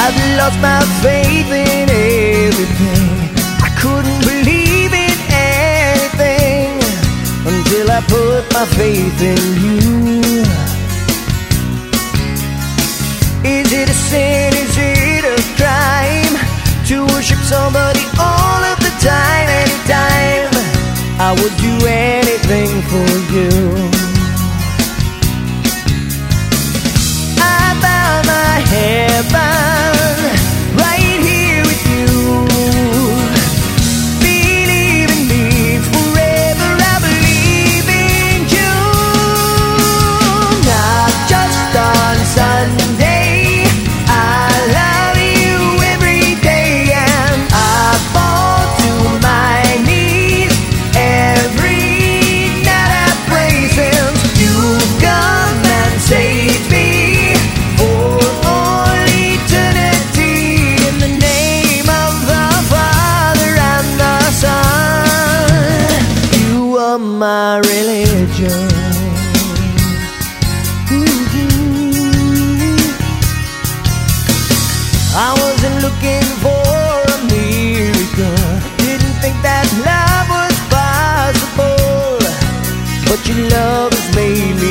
I've lost my faith in everything. I couldn't believe in anything until I put my faith in you. Is it a sin, is it a crime to worship somebody all of the time, anytime? I would do anything for you. I bow my heaven right here with you. Believe in me forever, I believe in you. Not just on Sunday, I love you every day, and I fall to my knees every night I pray, since you've come and saved me for all eternity. In the name of the Father and the Son, you are my religion. I wasn't looking for a miracle, didn't think that love was possible, but your love has made me